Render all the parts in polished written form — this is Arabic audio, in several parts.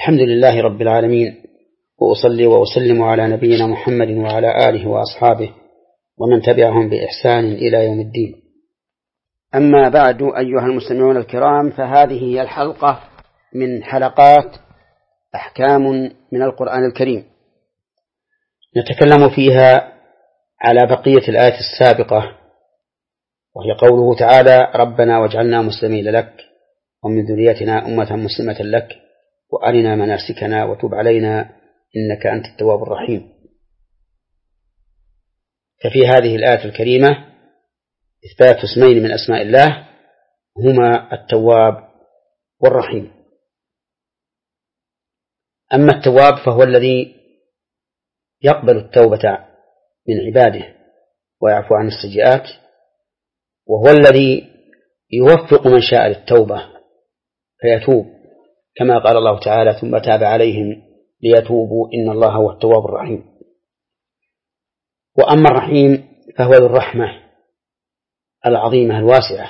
الحمد لله رب العالمين، وأصلي وأسلم على نبينا محمد وعلى آله وأصحابه ومن تبعهم بإحسان إلى يوم الدين. أما بعد، أيها المستمعون الكرام، فهذه هي الحلقة من حلقات أحكام من القرآن الكريم، نتكلم فيها على بقية الآية السابقة، وهي قوله تعالى: ربنا واجعلنا مسلمين لك ومن ذريتنا أمة مسلمة لك وأرنا مناسكنا وتب علينا إنك أنت التواب الرحيم. ففي هذه الآية الكريمة إثبات اسمين من أسماء الله هما التواب والرحيم. أما التواب فهو الذي يقبل التوبة من عباده ويعفو عن السيئات، وهو الذي يوفق من شاء للتوبة فيتوب، كما قال الله تعالى: ثم تاب عليهم ليتوبوا إن الله هو التواب الرحيم. وأما الرحيم فهو ذو الرحمة العظيمة الواسعة،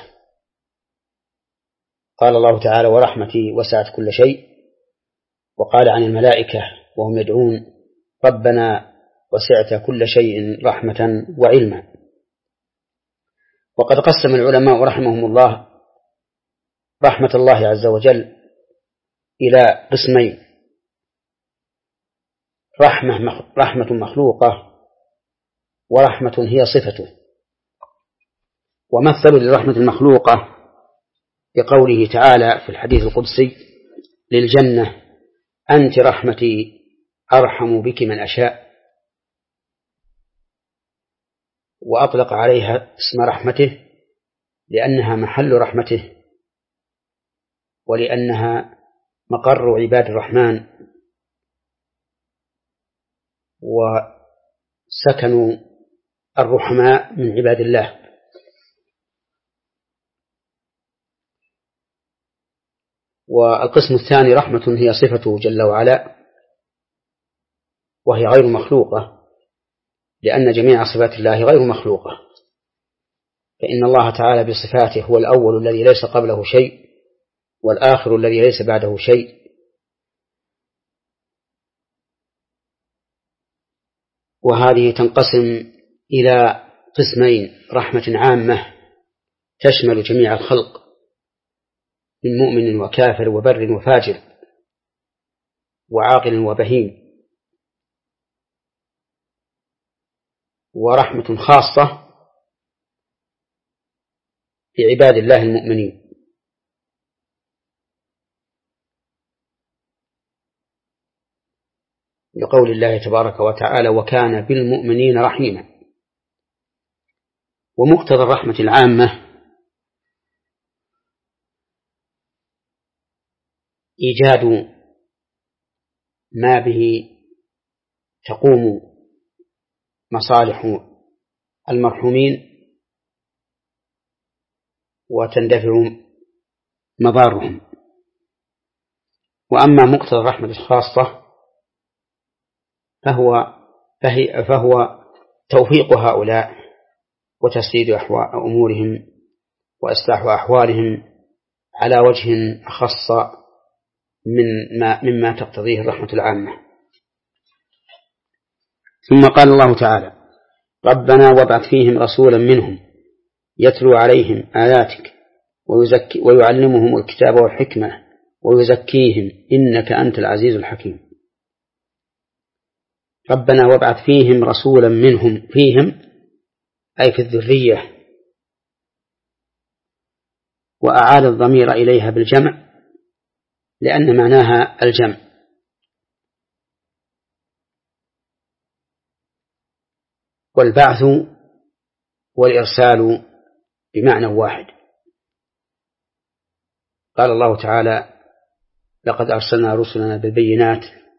قال الله تعالى: ورحمتي وسعت كل شيء. وقال عن الملائكة وهم يدعون: ربنا وسعت كل شيء رحمة وعلما. وقد قسم العلماء رحمهم الله رحمة الله عز وجل إلى قسمين: رحمة مخلوقة، ورحمة هي صفته. ومثلوا للرحمة المخلوقة بقوله تعالى في الحديث القدسي للجنة: أنت رحمتي أرحم بك من أشاء. وأطلق عليها اسم رحمته لأنها محل رحمته، ولأنها مقر عباد الرحمن وسكن الرحماء من عباد الله. والقسم الثاني رحمة هي صفته جل وعلا، وهي غير مخلوقة، لأن جميع صفات الله غير مخلوقة، فإن الله تعالى بصفاته هو الأول الذي ليس قبله شيء، والآخر الذي ليس بعده شيء. وهذه تنقسم إلى قسمين: رحمة عامة تشمل جميع الخلق من مؤمن وكافر وبر وفاجر وعاقل وبهيم، ورحمة خاصة بعباد الله المؤمنين، لقول الله تبارك وتعالى: وكان بالمؤمنين رحيما. ومقتضى الرحمة العامة إيجاد ما به تقوم مصالح المرحومين وتندفع مضارهم. وأما مقتضى الرحمة الخاصة فهو توفيق هؤلاء وتسديد أمورهم وإصلاح أحوالهم على وجه أخص مما تقتضيه الرحمة العامة. ثم قال الله تعالى: ربنا وابعث فيهم رسولا منهم يتلو عليهم آياتك ويعلمهم الكتاب والحكمة ويزكيهم إنك أنت العزيز الحكيم. ربنا وابعث فيهم رسولا منهم، فيهم أي في الذرية، وأعاد الضمير إليها بالجمع لأن معناها الجمع. والبعث والإرسال بمعنى واحد. قال الله تعالى: لقد أرسلنا رسلنا بالبينات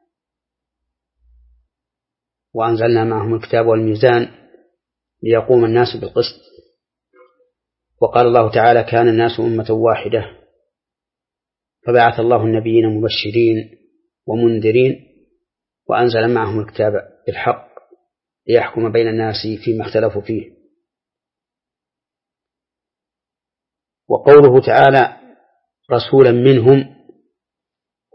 وأنزلنا معهم الكتاب والميزان ليقوم الناس بالقسط. وقال الله تعالى: كان الناس أمة واحدة فبعث الله النبيين مبشرين ومنذرين وأنزل معهم الكتاب بالحق ليحكم بين الناس فيما اختلفوا فيه. وقوله تعالى: رسولا منهم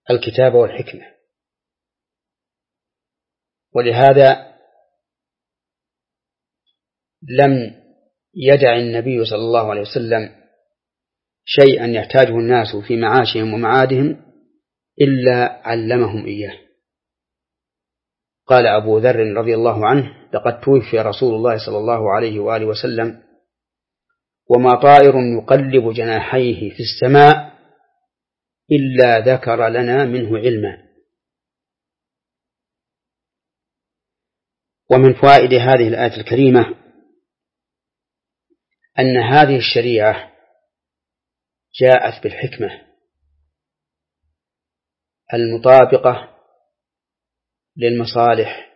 الكتاب والحكمة. ولهذا لم يدع النبي صلى الله عليه وسلم شيئا يحتاجه الناس في معاشهم ومعادهم إلا علمهم إياه. قال أبو ذر رضي الله عنه: لقد توفي رسول الله صلى الله عليه وآله وسلم وما طائر يقلب جناحيه في السماء إلا ذكر لنا منه علما. ومن فوائد هذه الآية الكريمة أن هذه الشريعة جاءت بالحكمة المطابقة للمصالح،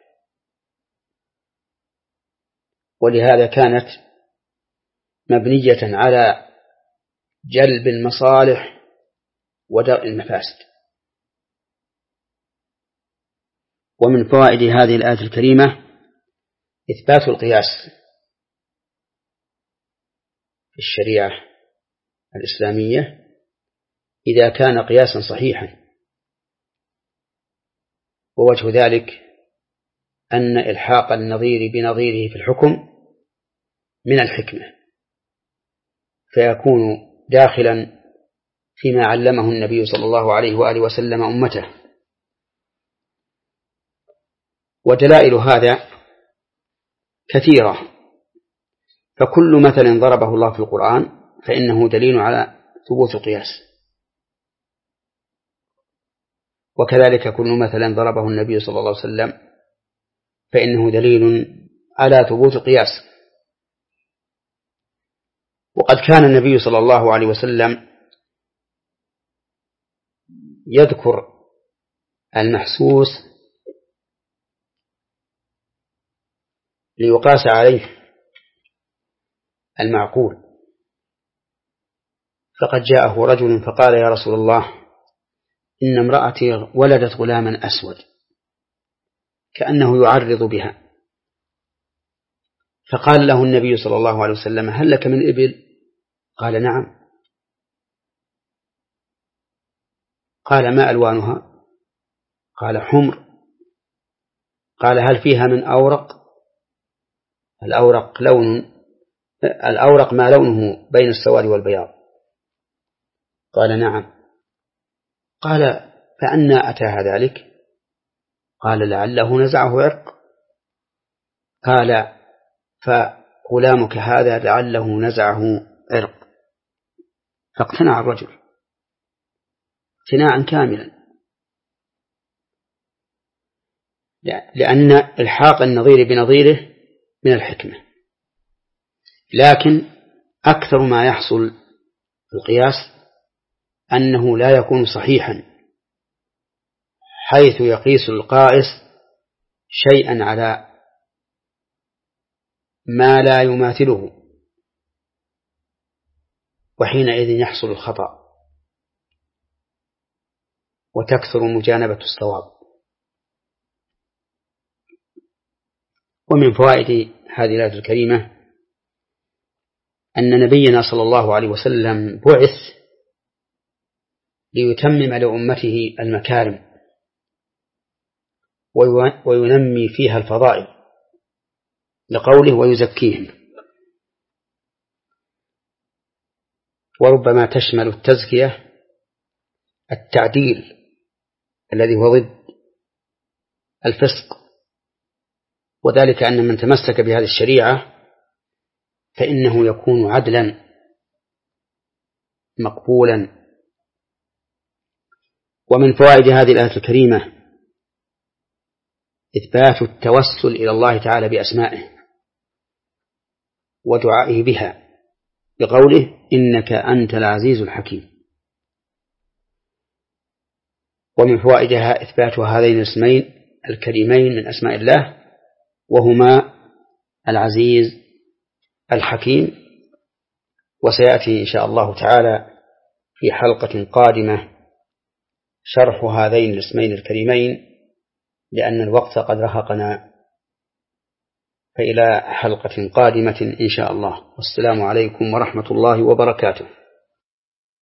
ولهذا كانت مبنية على جلب المصالح ودرء المفاسد. ومن فوائد هذه الآية الكريمة إثبات القياس في الشريعة الإسلامية إذا كان قياسا صحيحا، ووجه ذلك أن إلحاق النظير بنظيره في الحكم من الحكمة، فيكون داخلا فيما علمه النبي صلى الله عليه وآله وسلم أمته. ودلائل هذا كثيرة، فكل مثل ضربه الله في القرآن فإنه دليل على ثبوت القياس، وكذلك كل مثل ضربه النبي صلى الله عليه وسلم فإنه دليل على ثبوت القياس. وقد كان النبي صلى الله عليه وسلم يذكر المحسوس ليقاس عليه المعقول، فقد جاءه رجل فقال: يا رسول الله، إن امرأتي ولدت غلاما أسود كأنه يعرض بها. فقال له النبي صلى الله عليه وسلم: هل لك من إبل؟ قال: نعم. قال: ما ألوانها؟ قال: حمر. قال: هل فيها من أورق؟ الأورق ما لونه بين السواد والبياض. قال: نعم. قال: فأنى أتاها ذلك؟ قال: لعله نزعه عرق. قال: فغلامك هذا لعله نزعه عرق. فاقتنع الرجل اقتناعا كاملا، لأن إلحاق النظير بنظيره من الحكمة. لكن أكثر ما يحصل في القياس أنه لا يكون صحيحا، حيث يقيس القائس شيئا على ما لا يماثله، وحينئذ يحصل الخطأ وتكثر مجانبة الصواب. ومن فوائد هذه الآية الكريمة أن نبينا صلى الله عليه وسلم بعث ليتمم لأمته المكارم وينمي فيها الفضائل، لقوله: ويزكيهم. وربما تشمل التزكية التعديل الذي هو ضد الفسق، وذلك أن من تمسك بهذه الشريعة فإنه يكون عدلا مقبولا. ومن فوائد هذه الآية الكريمة إثبات التوسل إلى الله تعالى بأسمائه ودعائه بها، بقوله: إنك أنت العزيز الحكيم. ومن فوائدها إثبات هذين الاسمين الكريمين من أسماء الله، وهما العزيز الحكيم. وسيأتي إن شاء الله تعالى في حلقة قادمة شرح هذين الاسمين الكريمين، لأن الوقت قد رهقنا، فإلى حلقة قادمة إن شاء الله. والسلام عليكم ورحمة الله وبركاته.